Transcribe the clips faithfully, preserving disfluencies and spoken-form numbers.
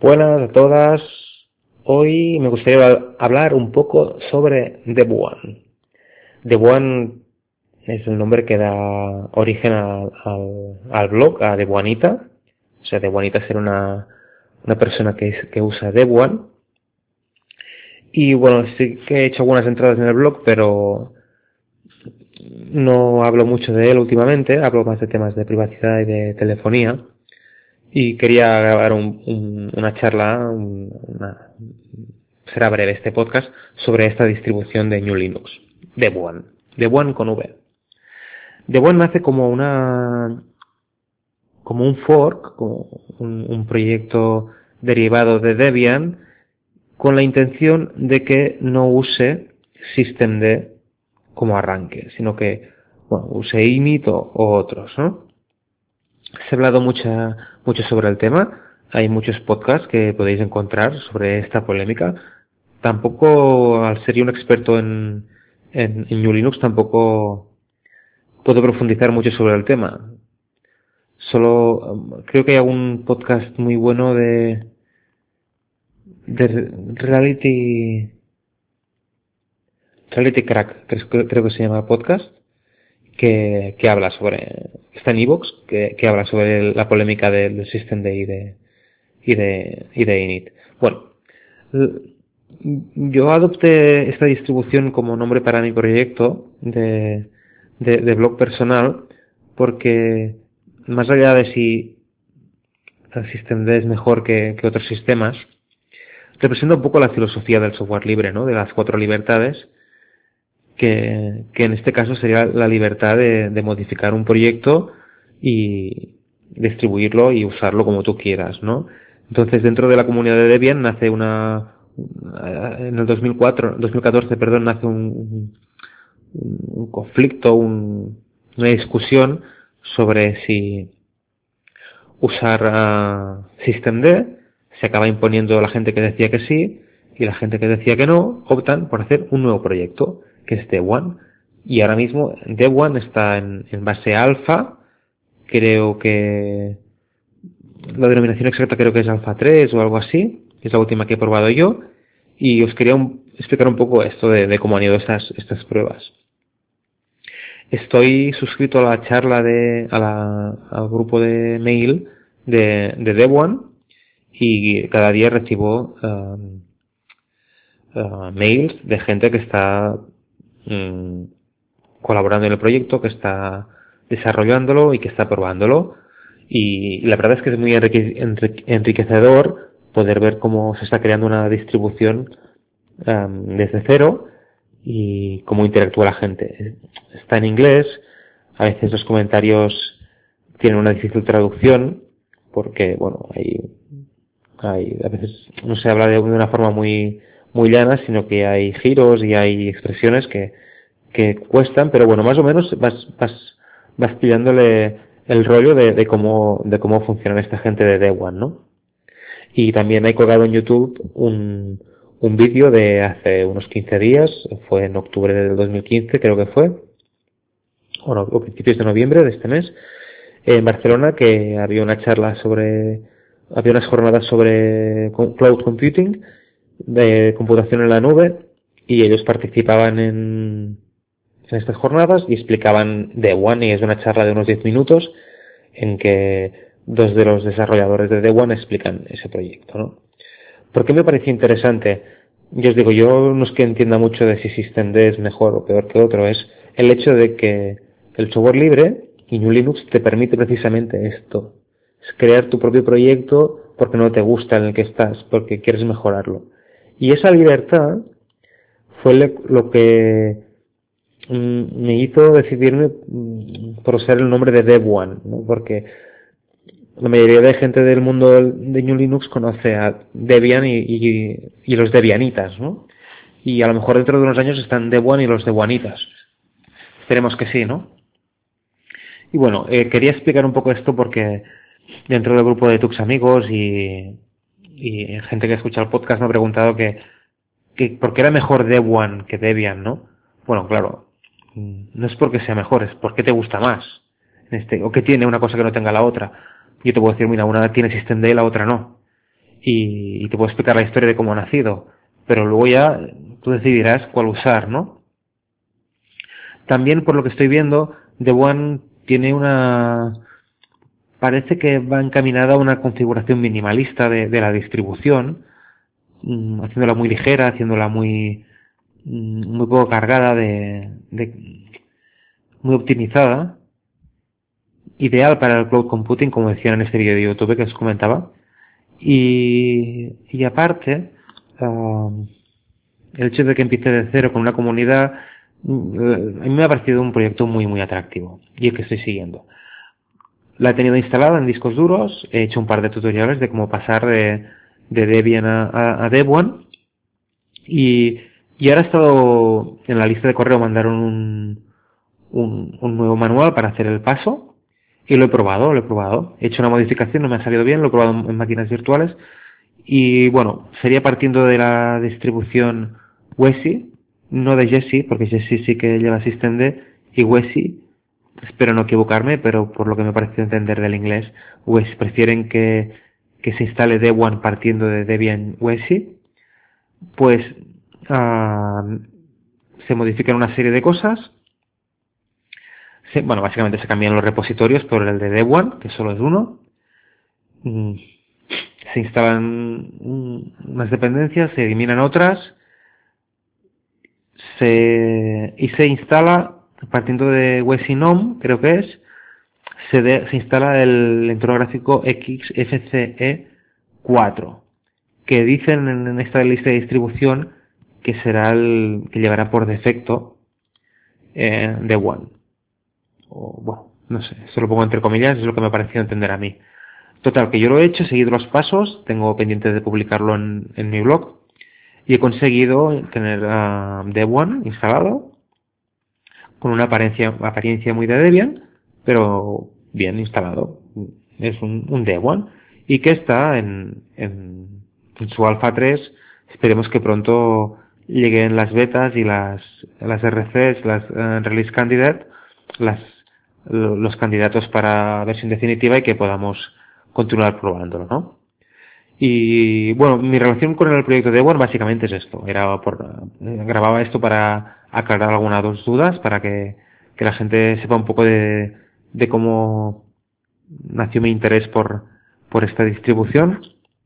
Buenas a todas. Hoy me gustaría hablar un poco sobre Debuan. Debuan es el nombre que da origen al, al, al blog, a Debuanita. O sea, Debuanita será una, una persona que, es, que usa Debuan. Y bueno, sí que he hecho algunas entradas en el blog, pero no hablo mucho de él últimamente. Hablo más de temas de privacidad y de telefonía. Y quería grabar un, un, una charla, un, una, será breve este podcast, sobre esta distribución de New Linux, Debuan, Debuan con V. Debuan nace como una, como un fork, como un, un proyecto derivado de Debian, con la intención de que no use systemd como arranque, sino que bueno, use init o, o otros, ¿no? Se ha hablado mucha, mucho sobre el tema. Hay muchos podcasts que podéis encontrar sobre esta polémica. Tampoco, al ser yo un experto en, en, en New Linux, tampoco puedo profundizar mucho sobre el tema. Solo um, creo que hay algún podcast muy bueno de, de Reality, Reality Crack, creo, creo que se llama podcast, que, que habla sobre, está en iVoox, que, que habla sobre la polémica del systemd y de, y de, y de init. Bueno, yo adopté esta distribución como nombre para mi proyecto de, de, de blog personal porque más allá de si el systemd es mejor que, que otros sistemas, representa un poco la filosofía del software libre, ¿no? De las cuatro libertades, que, que en este caso sería la libertad de, de modificar un proyecto y distribuirlo y usarlo como tú quieras, ¿no? Entonces, dentro de la comunidad de Debian nace una, en el dos mil cuatro, dos mil catorce, perdón, nace un, un, un conflicto, un, una discusión sobre si usar uh, systemd. Se acaba imponiendo la gente que decía que sí y la gente que decía que no optan por hacer un nuevo proyecto que es Debuan, y ahora mismo Debuan está en, en base alfa. Creo que la denominación exacta creo que es alfa tres o algo así, es la última que he probado yo, y os quería un, explicar un poco esto de, de cómo han ido estas, estas pruebas. Estoy suscrito a la charla de, a la, al grupo de mail de, de Debuan, y cada día recibo um, uh, mails de gente que está um, colaborando en el proyecto, que está desarrollándolo y que está probándolo. Y la verdad es que es muy enrique, enriquecedor poder ver cómo se está creando una distribución um, desde cero y cómo interactúa la gente. Está en inglés, a veces los comentarios tienen una difícil traducción porque, bueno, hay, hay a veces no se habla de, de una forma muy muy llana, sino que hay giros y hay expresiones que que cuestan, pero bueno, más o menos vas vas vas pillándole el rollo de, de cómo de cómo funciona esta gente de Debuan, ¿no? Y también he colgado en YouTube un un vídeo de hace unos quince días, fue en octubre del dos mil quince, creo que fue, o, no, o principios de noviembre de este mes, en Barcelona, que había una charla sobre, había unas jornadas sobre cloud computing, de computación en la nube, y ellos participaban en en estas jornadas y explicaban Debuan, y es una charla de unos diez minutos en que dos de los desarrolladores de Debuan explican ese proyecto, ¿no? ¿Por qué me pareció interesante? Yo os digo, yo no es que entienda mucho de si systemd es mejor o peor que otro, es el hecho de que el software libre y New Linux te permite precisamente esto, es crear tu propio proyecto porque no te gusta en el que estás, porque quieres mejorarlo. Y esa libertad fue lo que me hizo decidirme por usar el nombre de Debuan, ¿no? Porque la mayoría de gente del mundo de New Linux conoce a Debian y, y, y los Debianitas, ¿no? Y a lo mejor dentro de unos años están Debuan y los Debuanitas. Esperemos que sí, ¿no? Y bueno, eh, quería explicar un poco esto porque dentro del grupo de Tux Amigos y, y gente que escucha el podcast me ha preguntado que, que por qué era mejor Debuan que Debian, ¿no? Bueno, claro, no es porque sea mejor, es porque te gusta más. Este, o que tiene una cosa que no tenga la otra. Yo te puedo decir, mira, una tiene systemd y la otra no. y, y te puedo explicar la historia de cómo ha nacido, pero luego ya tú decidirás cuál usar, ¿no? También, por lo que estoy viendo, Devuan tiene una... parece que va encaminada a una configuración minimalista de, de la distribución, mmm, haciéndola muy ligera, haciéndola muy mmm, muy poco cargada, de, de muy optimizada, ideal para el cloud computing, como decían en este vídeo de YouTube que os comentaba. Y, y aparte, uh, el hecho de que empiece de cero con una comunidad, uh, a mí me ha parecido un proyecto muy muy atractivo y el que estoy siguiendo. La he tenido instalada en discos duros, he hecho un par de tutoriales de cómo pasar de, de Debian a, a, a Devuan, y, y ahora he estado en la lista de correo, mandaron un, un, un nuevo manual para hacer el paso, y lo he probado, lo he probado. He hecho una modificación, no me ha salido bien, lo he probado en máquinas virtuales, y bueno, sería partiendo de la distribución W E S I, no de Jessie, porque Jessie sí que lleva systemd, y W E S I, espero no equivocarme, pero por lo que me pareció entender del inglés, W E S I prefieren que, que se instale Devuan partiendo de Debian W E S I, pues uh, se modifican una serie de cosas. Se, bueno, básicamente se cambian los repositorios por el de Devuan, que solo es uno. Mm, se instalan unas dependencias, se eliminan otras, se, y se instala, partiendo de W E S I N O M, creo que es, se, de, se instala el entorno gráfico X F C E cuatro, que dicen en esta lista de distribución que será el que llevará por defecto eh, Devuan. O bueno, no sé, se lo pongo entre comillas, es lo que me ha parecido entender a mí. Total, que yo lo he hecho, he seguido los pasos, tengo pendiente de publicarlo en, en mi blog, y he conseguido tener uh, Devuan instalado, con una apariencia, apariencia muy de Debian, pero bien instalado. Es un, un Devuan, y que está en, en, en su alfa tres. Esperemos que pronto lleguen las betas y las, las R Cs, las uh, Release Candidate, las, los candidatos para versión definitiva, y que podamos continuar probándolo, ¿no? Y bueno, mi relación con el proyecto de Devuan básicamente es esto. Era por, eh, grababa esto para aclarar algunas dos dudas, para que, que la gente sepa un poco de, de cómo nació mi interés por, por esta distribución,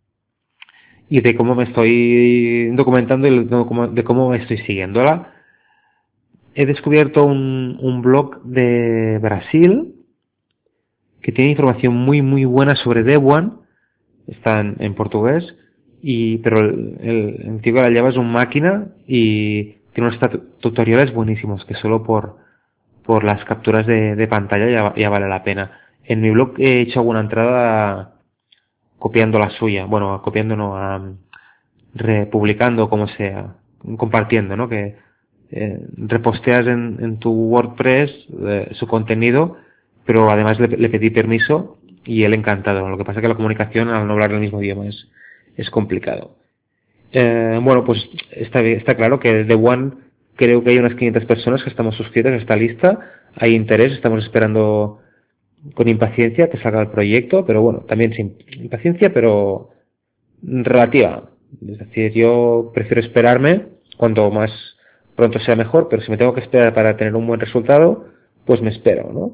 y de cómo me estoy documentando y de cómo, de cómo estoy siguiéndola. He descubierto un, un blog de Brasil que tiene información muy muy buena sobre Devuan. Está en, en portugués, y pero el, el, el tío que la lleva es un máquina y tiene unos tutoriales buenísimos que solo por por las capturas de, de pantalla ya, ya vale la pena. En mi blog he hecho alguna entrada copiando la suya, bueno, copiando no, um, republicando, como sea, compartiendo, ¿no? Que eh, reposteas en, en tu WordPress eh, su contenido, pero además le, le pedí permiso y él encantado. Lo que pasa es que la comunicación, al no hablar el mismo idioma, es, es complicado. Eh, bueno, pues está, está claro que Devuan, creo que hay unas quinientas personas que estamos suscritas a esta lista. Hay interés, estamos esperando con impaciencia que salga el proyecto, pero bueno, también sin impaciencia, pero relativa. Es decir, yo prefiero esperarme, cuanto más pronto sea mejor, pero si me tengo que esperar para tener un buen resultado, pues me espero, ¿no?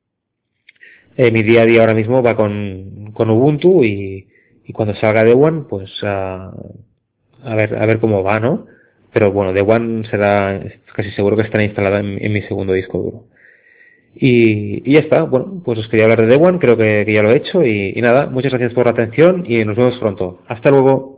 Eh, mi día a día ahora mismo va con, con Ubuntu, y, y cuando salga Devuan, pues a, a ver a ver cómo va, ¿no? Pero bueno, Devuan será casi seguro que estará instalada en, en mi segundo disco duro. Y, y ya está. Bueno, pues os quería hablar de Devuan, creo que, que ya lo he hecho, y, y nada, muchas gracias por la atención y nos vemos pronto. Hasta luego.